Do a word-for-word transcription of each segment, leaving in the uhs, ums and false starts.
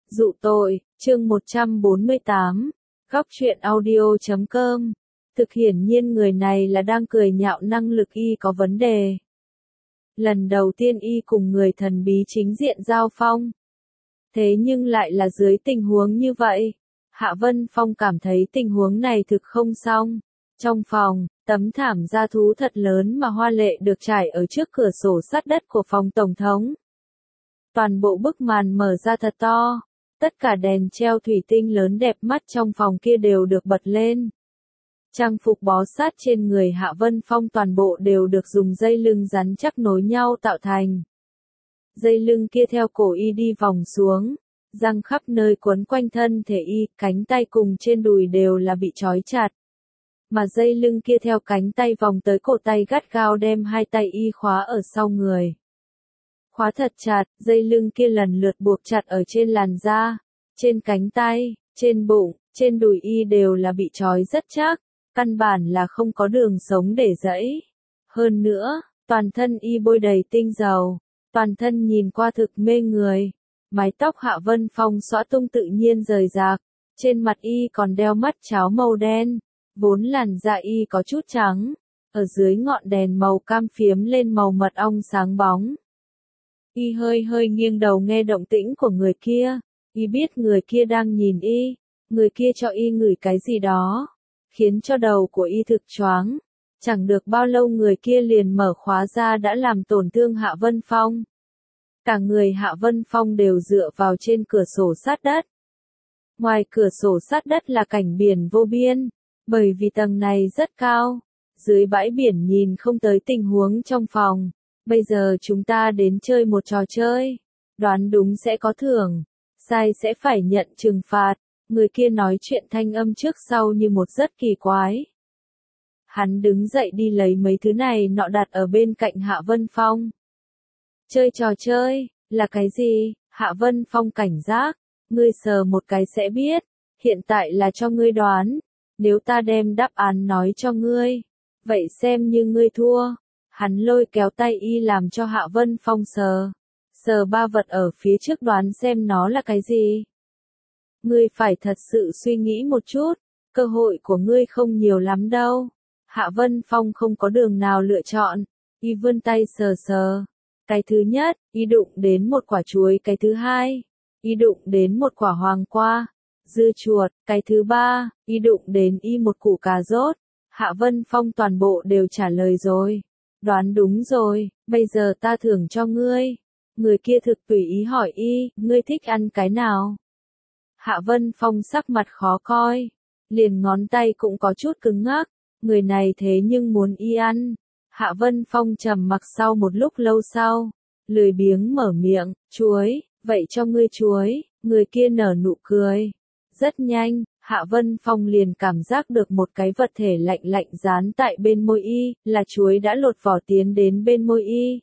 Dụ tội, chương một trăm bốn mươi tám, góc truyện audio chấm com. Thực hiển nhiên người này là đang cười nhạo năng lực y có vấn đề. Lần đầu tiên y cùng người thần bí chính diện giao phong. Thế nhưng lại là dưới tình huống như vậy. Hạ Vân Phong cảm thấy tình huống này thực không xong. Trong phòng, tấm thảm da thú thật lớn mà hoa lệ được trải ở trước cửa sổ sắt đất của phòng tổng thống. Toàn bộ bức màn mở ra thật to. Tất cả đèn treo thủy tinh lớn đẹp mắt trong phòng kia đều được bật lên. Trang phục bó sát trên người Hạ Vân Phong toàn bộ đều được dùng dây lưng rắn chắc nối nhau tạo thành. Dây lưng kia theo cổ y đi vòng xuống, răng khắp nơi quấn quanh thân thể y, cánh tay cùng trên đùi đều là bị trói chặt. Mà dây lưng kia theo cánh tay vòng tới cổ tay gắt gao đem hai tay y khóa ở sau người. Khóa thật chặt, dây lưng kia lần lượt buộc chặt ở trên làn da, trên cánh tay, trên bụng, trên đùi y đều là bị trói rất chắc, căn bản là không có đường sống để giãy. Hơn nữa, toàn thân y bôi đầy tinh dầu, toàn thân nhìn qua thực mê người. Mái tóc Hạ Vân Phong xõa tung tự nhiên rời rạc, trên mặt y còn đeo mắt cháo màu đen, vốn làn da y có chút trắng, ở dưới ngọn đèn màu cam phiếm lên màu mật ong sáng bóng. Y hơi hơi nghiêng đầu nghe động tĩnh của người kia, y biết người kia đang nhìn y, người kia cho y ngửi cái gì đó, khiến cho đầu của y thực choáng. Chẳng được bao lâu người kia liền mở khóa ra đã làm tổn thương Hạ Vân Phong. Cả người Hạ Vân Phong đều dựa vào trên cửa sổ sát đất. Ngoài cửa sổ sát đất là cảnh biển vô biên, bởi vì tầng này rất cao, dưới bãi biển nhìn không tới tình huống trong phòng. Bây giờ chúng ta đến chơi một trò chơi, đoán đúng sẽ có thưởng, sai sẽ phải nhận trừng phạt. Người kia nói chuyện thanh âm trước sau như một rất kỳ quái. Hắn đứng dậy đi lấy mấy thứ này nọ đặt ở bên cạnh Hạ Vân Phong. Chơi trò chơi, là cái gì? Hạ Vân Phong cảnh giác, ngươi sờ một cái sẽ biết, hiện tại là cho ngươi đoán, nếu ta đem đáp án nói cho ngươi, vậy xem như ngươi thua. Hắn lôi kéo tay y làm cho Hạ Vân Phong sờ, sờ ba vật ở phía trước đoán xem nó là cái gì. Ngươi phải thật sự suy nghĩ một chút, cơ hội của ngươi không nhiều lắm đâu. Hạ Vân Phong không có đường nào lựa chọn, y vươn tay sờ sờ. Cái thứ nhất, y đụng đến một quả chuối, cái thứ hai, y đụng đến một quả hoàng qua, dưa chuột, cái thứ ba, y đụng đến y một củ cà rốt. Hạ Vân Phong toàn bộ đều trả lời rồi. Đoán đúng rồi, bây giờ ta thưởng cho ngươi. Người kia thực tùy ý hỏi y, ngươi thích ăn cái nào? Hạ Vân Phong sắc mặt khó coi, liền ngón tay cũng có chút cứng ngắc, người này thế nhưng muốn y ăn. Hạ Vân Phong trầm mặc sau một lúc lâu sau, lười biếng mở miệng, chuối, vậy cho ngươi chuối. Người kia nở nụ cười. Rất nhanh, Hạ Vân Phong liền cảm giác được một cái vật thể lạnh lạnh dán tại bên môi y, là chuối đã lột vỏ tiến đến bên môi y.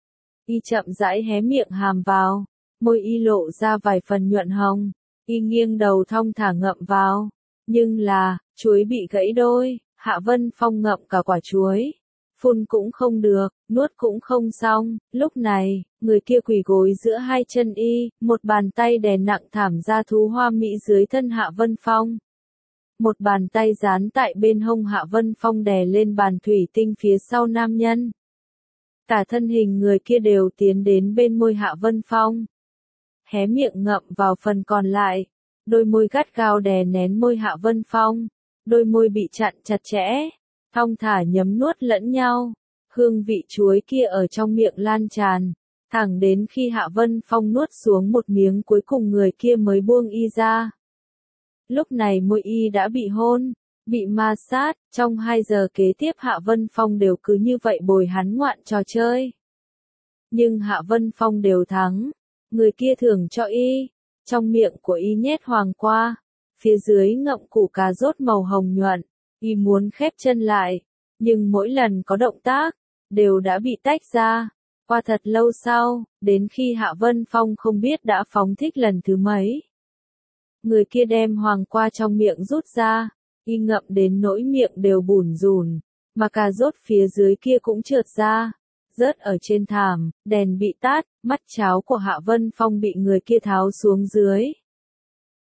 Y chậm rãi hé miệng hàm vào, môi y lộ ra vài phần nhuận hồng, y nghiêng đầu thong thả ngậm vào, nhưng là, chuối bị gãy đôi. Hạ Vân Phong ngậm cả quả chuối, phun cũng không được, nuốt cũng không xong. Lúc này, người kia quỳ gối giữa hai chân y, một bàn tay đè nặng thảm da thú hoa mỹ dưới thân Hạ Vân Phong. Một bàn tay dán tại bên hông Hạ Vân Phong đè lên bàn thủy tinh phía sau nam nhân. Cả thân hình người kia đều tiến đến bên môi Hạ Vân Phong. Hé miệng ngậm vào phần còn lại, đôi môi gắt gao đè nén môi Hạ Vân Phong. Đôi môi bị chặn chặt chẽ, thong thả nhấm nuốt lẫn nhau. Hương vị chuối kia ở trong miệng lan tràn, thẳng đến khi Hạ Vân Phong nuốt xuống một miếng cuối cùng người kia mới buông y ra. Lúc này môi y đã bị hôn, bị ma sát, trong hai giờ kế tiếp Hạ Vân Phong đều cứ như vậy bồi hắn ngoạn trò chơi. Nhưng Hạ Vân Phong đều thắng, người kia thưởng cho y, trong miệng của y nhét hoàng qua. Phía dưới ngậm củ cà rốt màu hồng nhuận, y muốn khép chân lại, nhưng mỗi lần có động tác, đều đã bị tách ra. Qua thật lâu sau, đến khi Hạ Vân Phong không biết đã phóng thích lần thứ mấy. Người kia đem hoàng qua trong miệng rút ra, y ngậm đến nỗi miệng đều bủn rủn, mà cà rốt phía dưới kia cũng trượt ra, rớt ở trên thảm, đèn bị tắt, mắt cháo của Hạ Vân Phong bị người kia tháo xuống dưới.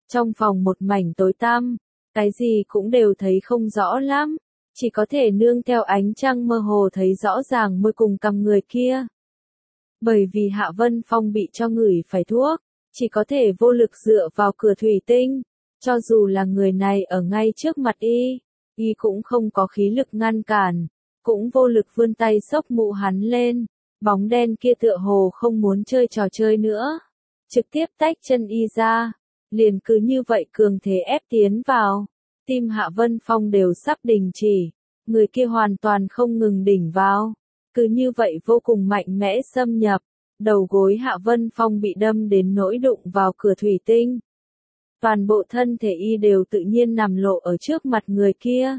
Trong phòng một mảnh tối tăm, cái gì cũng đều thấy không rõ lắm, chỉ có thể nương theo ánh trăng mơ hồ thấy rõ ràng môi cùng cằm người kia. Bởi vì Hạ Vân Phong bị cho ngửi phải thuốc, chỉ có thể vô lực dựa vào cửa thủy tinh, cho dù là người này ở ngay trước mặt y, y cũng không có khí lực ngăn cản, cũng vô lực vươn tay xốc mũ hắn lên, bóng đen kia tựa hồ không muốn chơi trò chơi nữa, trực tiếp tách chân y ra, liền cứ như vậy cường thế ép tiến vào, tim Hạ Vân Phong đều sắp đình chỉ, người kia hoàn toàn không ngừng đỉnh vào, cứ như vậy vô cùng mạnh mẽ xâm nhập, đầu gối Hạ Vân Phong bị đâm đến nỗi đụng vào cửa thủy tinh. Toàn bộ thân thể y đều tự nhiên nằm lộ ở trước mặt người kia.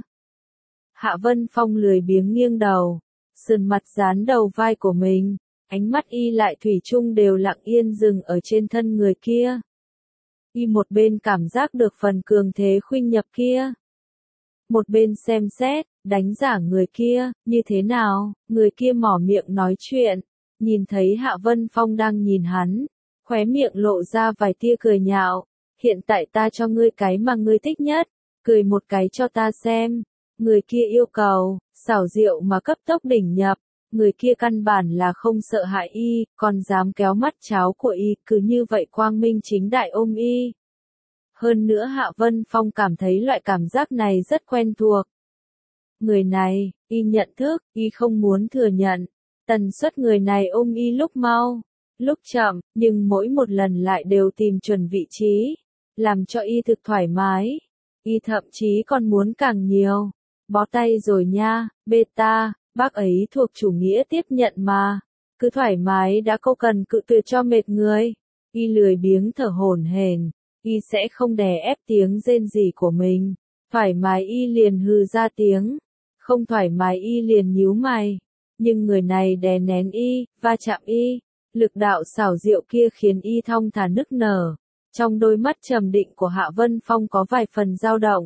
Hạ Vân Phong lười biếng nghiêng đầu, sườn mặt dán đầu vai của mình, ánh mắt y lại thủy chung đều lặng yên dừng ở trên thân người kia. Y một bên cảm giác được phần cường thế khuynh nhập kia, một bên xem xét, đánh giá người kia, như thế nào, người kia mỏ miệng nói chuyện, nhìn thấy Hạ Vân Phong đang nhìn hắn, khóe miệng lộ ra vài tia cười nhạo, hiện tại ta cho ngươi cái mà ngươi thích nhất, cười một cái cho ta xem, người kia yêu cầu, xảo diệu mà cấp tốc đỉnh nhập, người kia căn bản là không sợ hại y, còn dám kéo mắt cháo của y, cứ như vậy quang minh chính đại ôm y. Hơn nữa Hạ Vân Phong cảm thấy loại cảm giác này rất quen thuộc. Người này, y nhận thức, y không muốn thừa nhận. Tần suất người này ôm y lúc mau, lúc chậm, nhưng mỗi một lần lại đều tìm chuẩn vị trí, làm cho y thực thoải mái. Y thậm chí còn muốn càng nhiều. Bó tay rồi nha, beta, bác ấy thuộc chủ nghĩa tiếp nhận mà. Cứ thoải mái đã câu cần cự tuyệt cho mệt người. Y lười biếng thở hổn hển. Y sẽ không đè ép tiếng rên rỉ của mình, thoải mái y liền hừ ra tiếng, không thoải mái y liền nhíu mày, nhưng người này đè nén y, va chạm y, lực đạo xảo diệu kia khiến y thong thả nức nở, trong đôi mắt trầm định của Hạ Vân Phong có vài phần dao động.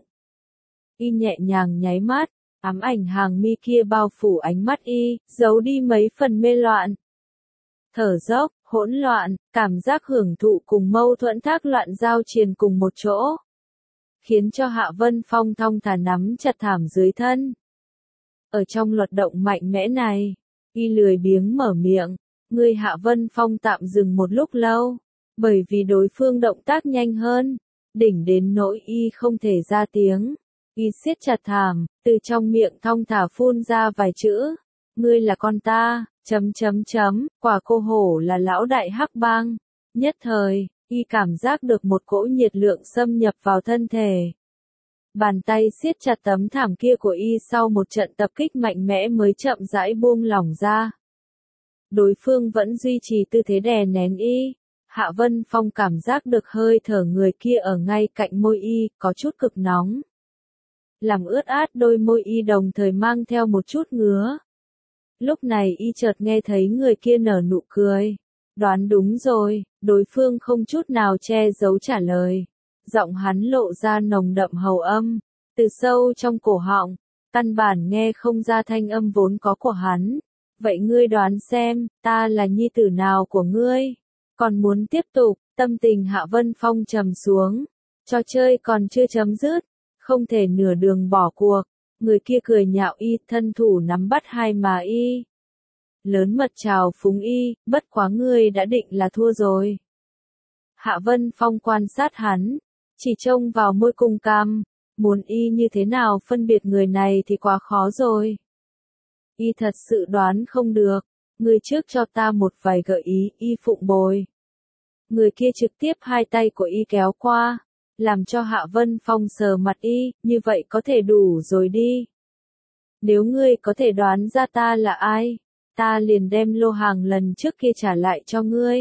Y nhẹ nhàng nháy mắt, ám ảnh hàng mi kia bao phủ ánh mắt y, giấu đi mấy phần mê loạn. Thở dốc, hỗn loạn, cảm giác hưởng thụ cùng mâu thuẫn thác loạn giao triền cùng một chỗ, khiến cho Hạ Vân Phong thong thả nắm chặt thảm dưới thân. Ở trong luật động mạnh mẽ này, y lười biếng mở miệng, người Hạ Vân Phong tạm dừng một lúc lâu, bởi vì đối phương động tác nhanh hơn, đỉnh đến nỗi y không thể ra tiếng, y siết chặt thảm, từ trong miệng thong thả phun ra vài chữ, ngươi là con ta. Chấm chấm chấm, quả cô hổ là lão đại hắc bang. Nhất thời, y cảm giác được một cỗ nhiệt lượng xâm nhập vào thân thể. Bàn tay siết chặt tấm thảm kia của y sau một trận tập kích mạnh mẽ mới chậm rãi buông lỏng ra. Đối phương vẫn duy trì tư thế đè nén y. Hạ Vân Phong cảm giác được hơi thở người kia ở ngay cạnh môi y, có chút cực nóng. Làm ướt át đôi môi y đồng thời mang theo một chút ngứa. Lúc này y chợt nghe thấy người kia nở nụ cười. Đoán đúng rồi, đối phương không chút nào che giấu trả lời. Giọng hắn lộ ra nồng đậm hầu âm, từ sâu trong cổ họng, căn bản nghe không ra thanh âm vốn có của hắn. Vậy ngươi đoán xem, ta là nhi tử nào của ngươi? Còn muốn tiếp tục, tâm tình Hạ Vân Phong trầm xuống. Trò chơi còn chưa chấm dứt, không thể nửa đường bỏ cuộc. Người kia cười nhạo y, thân thủ nắm bắt hai má y. Lớn mật chào phúng y, bất quá ngươi đã định là thua rồi. Hạ Vân Phong quan sát hắn, chỉ trông vào môi cùng cằm, muốn y như thế nào phân biệt người này thì quá khó rồi. Y thật sự đoán không được, ngươi trước cho ta một vài gợi ý, y phụng bồi. Người kia trực tiếp hai tay của y kéo qua. Làm cho Hạ Vân Phong sờ mặt y, như vậy có thể đủ rồi đi. Nếu ngươi có thể đoán ra ta là ai, ta liền đem lô hàng lần trước kia trả lại cho ngươi.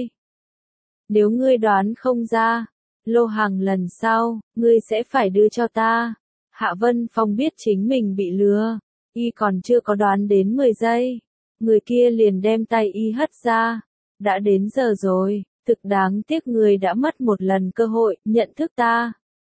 Nếu ngươi đoán không ra, lô hàng lần sau, ngươi sẽ phải đưa cho ta. Hạ Vân Phong biết chính mình bị lừa, y còn chưa có đoán đến mười giây. Người kia liền đem tay y hất ra. Đã đến giờ rồi. Thực đáng tiếc người đã mất một lần cơ hội, nhận thức ta.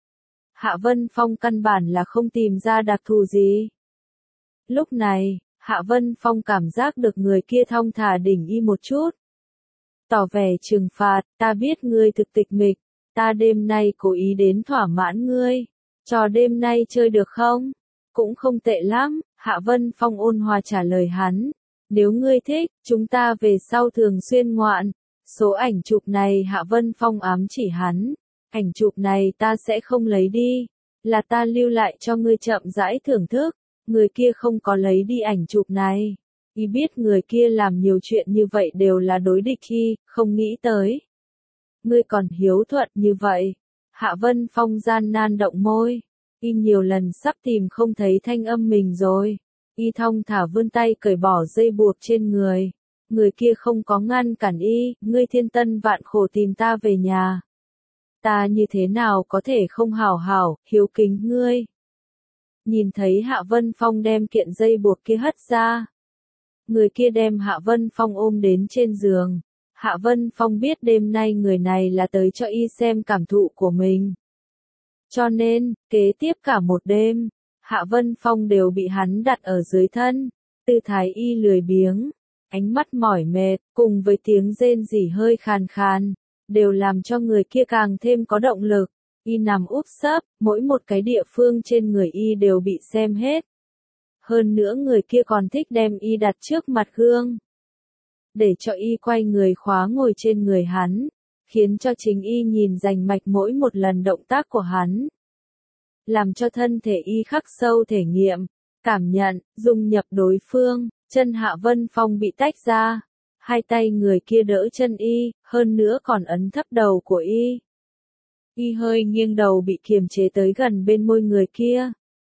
Hạ Vân Phong căn bản là không tìm ra đặc thù gì. Lúc này, Hạ Vân Phong cảm giác được người kia thong thả đỉnh y một chút. Tỏ vẻ trừng phạt, ta biết ngươi thực tịch mịch, ta đêm nay cố ý đến thỏa mãn ngươi. Trò đêm nay chơi được không? Cũng không tệ lắm, Hạ Vân Phong ôn hòa trả lời hắn. Nếu ngươi thích, chúng ta về sau thường xuyên ngoạn. Số ảnh chụp này Hạ Vân Phong ám chỉ hắn. Ảnh chụp này ta sẽ không lấy đi. Là ta lưu lại cho ngươi chậm rãi thưởng thức. Người kia không có lấy đi ảnh chụp này. Y biết người kia làm nhiều chuyện như vậy đều là đối địch khi, không nghĩ tới. Ngươi còn hiếu thuận như vậy. Hạ Vân Phong gian nan động môi. Y nhiều lần sắp tìm không thấy thanh âm mình rồi. Y thong thả vươn tay cởi bỏ dây buộc trên người. Người kia không có ngăn cản y, ngươi thiên tân vạn khổ tìm ta về nhà. Ta như thế nào có thể không hảo hảo, hiếu kính ngươi. Nhìn thấy Hạ Vân Phong đem kiện dây buộc kia hất ra. Người kia đem Hạ Vân Phong ôm đến trên giường. Hạ Vân Phong biết đêm nay người này là tới cho y xem cảm thụ của mình. Cho nên, kế tiếp cả một đêm, Hạ Vân Phong đều bị hắn đặt ở dưới thân. Tư thái y lười biếng, ánh mắt mỏi mệt, cùng với tiếng rên rỉ hơi khàn khàn, đều làm cho người kia càng thêm có động lực. Y nằm úp sấp, mỗi một cái địa phương trên người y đều bị xem hết. Hơn nữa người kia còn thích đem y đặt trước mặt gương. Để cho y quay người khóa ngồi trên người hắn, khiến cho chính y nhìn rành mạch mỗi một lần động tác của hắn. Làm cho thân thể y khắc sâu thể nghiệm, cảm nhận, dung nhập đối phương, chân Hạ Vân Phong bị tách ra. Hai tay người kia đỡ chân y, hơn nữa còn ấn thấp đầu của y. Y hơi nghiêng đầu bị kiềm chế tới gần bên môi người kia.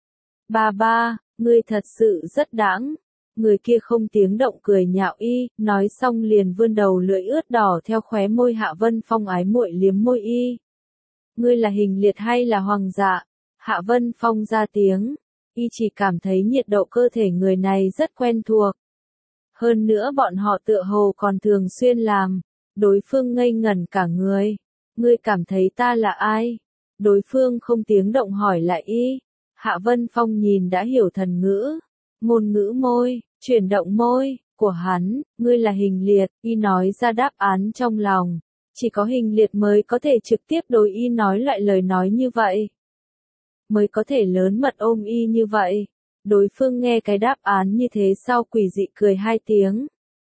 Ba ba, ngươi thật sự rất đáng. Người kia không tiếng động cười nhạo y, nói xong liền vươn đầu lưỡi ướt đỏ theo khóe môi Hạ Vân Phong ái muội liếm môi y. Ngươi là hình liệt hay là hoàng dạ? Hạ Vân Phong ra tiếng, y chỉ cảm thấy nhiệt độ cơ thể người này rất quen thuộc. Hơn nữa bọn họ tựa hồ còn thường xuyên làm, đối phương ngây ngẩn cả người. Ngươi cảm thấy ta là ai? Đối phương không tiếng động hỏi lại y. Hạ Vân Phong nhìn đã hiểu thần ngữ, ngôn ngữ môi, chuyển động môi của hắn, ngươi là hình liệt, y nói ra đáp án trong lòng. Chỉ có hình liệt mới có thể trực tiếp đối y nói loại lời nói như vậy. Mới có thể lớn mật ôm y như vậy. Đối phương nghe cái đáp án như thế sau quỷ dị cười hai tiếng.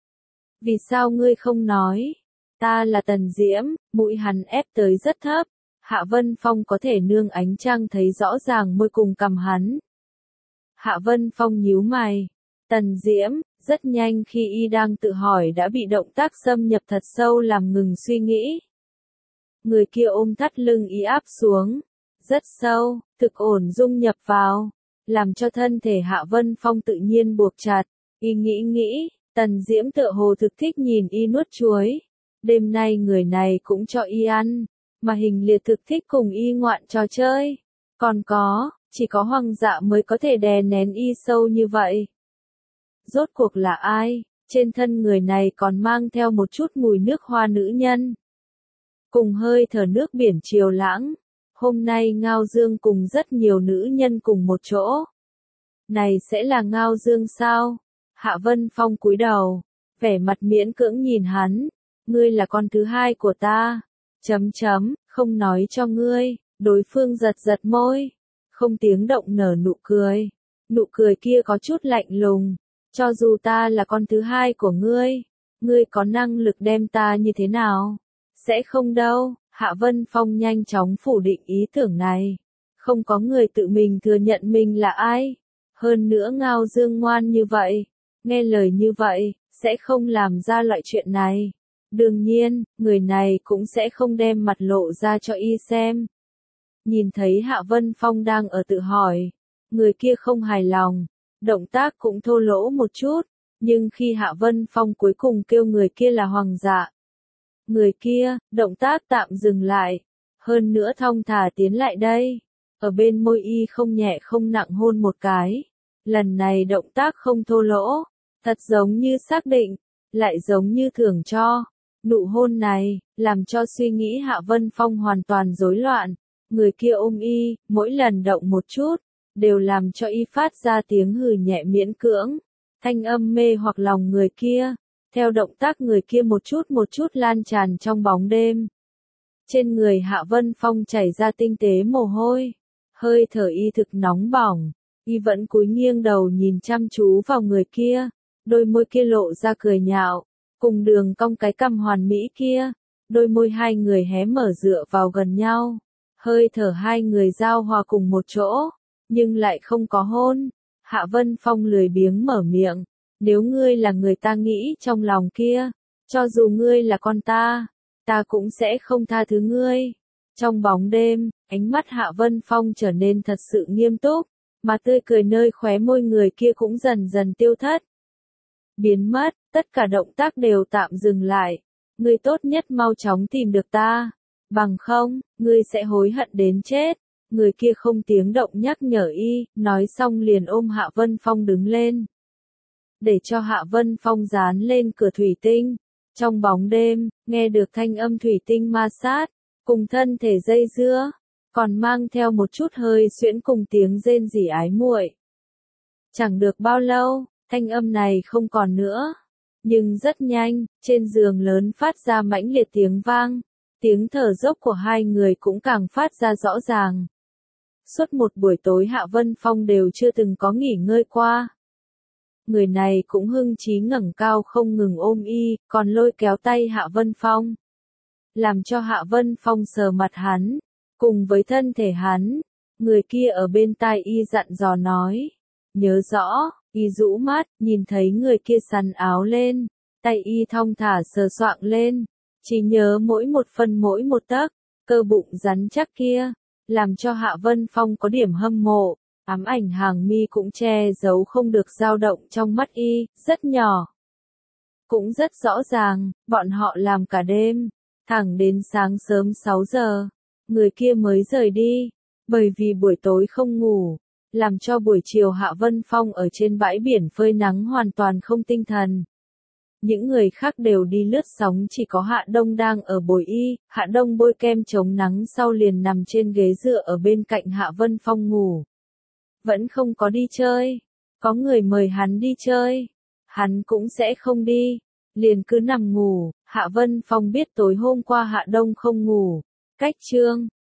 Vì sao ngươi không nói? Ta là Tần Diễm, mũi hắn ép tới rất thấp. Hạ Vân Phong có thể nương ánh trăng thấy rõ ràng môi cùng cằm hắn. Hạ Vân Phong nhíu mày. Tần Diễm, rất nhanh khi y đang tự hỏi đã bị động tác xâm nhập thật sâu làm ngừng suy nghĩ. Người kia ôm thắt lưng y áp xuống. Rất sâu, thực ổn dung nhập vào. Làm cho thân thể Hạ Vân Phong tự nhiên buộc chặt. Y nghĩ nghĩ, Tần Diễm tựa hồ thực thích nhìn y nuốt chuối. Đêm nay người này cũng cho y ăn. Mà hình liệt thực thích cùng y ngoạn trò chơi. Còn có, chỉ có hoàng dạ mới có thể đè nén y sâu như vậy. Rốt cuộc là ai? Trên thân người này còn mang theo một chút mùi nước hoa nữ nhân. Cùng hơi thở nước biển chiều lãng. Hôm nay Ngao Dương cùng rất nhiều nữ nhân cùng một chỗ. Này sẽ là Ngao Dương sao? Hạ Vân Phong cúi đầu, vẻ mặt miễn cưỡng nhìn hắn. Ngươi là con thứ hai của ta. Chấm chấm, không nói cho ngươi. Đối phương giật giật môi. Không tiếng động nở nụ cười. Nụ cười kia có chút lạnh lùng. Cho dù ta là con thứ hai của ngươi, ngươi có năng lực đem ta như thế nào? Sẽ không đâu. Hạ Vân Phong nhanh chóng phủ định ý tưởng này. Không có người tự mình thừa nhận mình là ai. Hơn nữa Ngao Dương ngoan như vậy. Nghe lời như vậy, sẽ không làm ra loại chuyện này. Đương nhiên, người này cũng sẽ không đem mặt lộ ra cho y xem. Nhìn thấy Hạ Vân Phong đang ở tự hỏi. Người kia không hài lòng. Động tác cũng thô lỗ một chút. Nhưng khi Hạ Vân Phong cuối cùng kêu người kia là hoàng dạ. Người kia, động tác tạm dừng lại. Hơn nữa thong thả tiến lại đây. Ở bên môi y không nhẹ không nặng hôn một cái. Lần này động tác không thô lỗ. Thật giống như xác định. Lại giống như thưởng cho. Nụ hôn này, làm cho suy nghĩ Hạ Vân Phong hoàn toàn rối loạn. Người kia ôm y, mỗi lần động một chút. Đều làm cho y phát ra tiếng hừ nhẹ miễn cưỡng. Thanh âm mê hoặc lòng người kia. Theo động tác người kia một chút một chút lan tràn trong bóng đêm. Trên người Hạ Vân Phong chảy ra tinh tế mồ hôi, hơi thở y thực nóng bỏng, y vẫn cúi nghiêng đầu nhìn chăm chú vào người kia, đôi môi kia lộ ra cười nhạo, cùng đường cong cái cằm hoàn mỹ kia, đôi môi hai người hé mở dựa vào gần nhau, hơi thở hai người giao hòa cùng một chỗ, nhưng lại không có hôn. Hạ Vân Phong lười biếng mở miệng, nếu ngươi là người ta nghĩ trong lòng kia, cho dù ngươi là con ta, ta cũng sẽ không tha thứ ngươi. Trong bóng đêm, ánh mắt Hạ Vân Phong trở nên thật sự nghiêm túc, mà tươi cười nơi khóe môi người kia cũng dần dần tiêu thất. Biến mất, tất cả động tác đều tạm dừng lại. Ngươi tốt nhất mau chóng tìm được ta, bằng không, ngươi sẽ hối hận đến chết. Người kia không tiếng động nhắc nhở y, nói xong liền ôm Hạ Vân Phong đứng lên. Để cho Hạ Vân Phong dán lên cửa thủy tinh. Trong bóng đêm, nghe được thanh âm thủy tinh ma sát, cùng thân thể dây dưa, còn mang theo một chút hơi xuyễn cùng tiếng rên rỉ ái muội. Chẳng được bao lâu, thanh âm này không còn nữa. Nhưng rất nhanh, trên giường lớn phát ra mãnh liệt tiếng vang, tiếng thở dốc của hai người cũng càng phát ra rõ ràng. Suốt một buổi tối Hạ Vân Phong đều chưa từng có nghỉ ngơi qua. Người này cũng hưng chí ngẩng cao không ngừng ôm y, còn lôi kéo tay Hạ Vân Phong. Làm cho Hạ Vân Phong sờ mặt hắn, cùng với thân thể hắn, người kia ở bên tai y dặn dò nói. Nhớ rõ, y rũ mắt, nhìn thấy người kia sắn áo lên, tay y thong thả sờ soạng lên, chỉ nhớ mỗi một phân mỗi một tấc, cơ bụng rắn chắc kia, làm cho Hạ Vân Phong có điểm hâm mộ. Ám ảnh hàng mi cũng che giấu không được dao động trong mắt y, rất nhỏ. Cũng rất rõ ràng, bọn họ làm cả đêm, thẳng đến sáng sớm sáu giờ, người kia mới rời đi, bởi vì buổi tối không ngủ, làm cho buổi chiều Hạ Vân Phong ở trên bãi biển phơi nắng hoàn toàn không tinh thần. Những người khác đều đi lướt sóng, chỉ có Hạ Đông đang ở bồi y, Hạ Đông bôi kem chống nắng sau liền nằm trên ghế dựa ở bên cạnh Hạ Vân Phong ngủ. Vẫn không có đi chơi, có người mời hắn đi chơi, hắn cũng sẽ không đi, liền cứ nằm ngủ. Hạ Vân Phong biết tối hôm qua Hạ Đông không ngủ, cách chương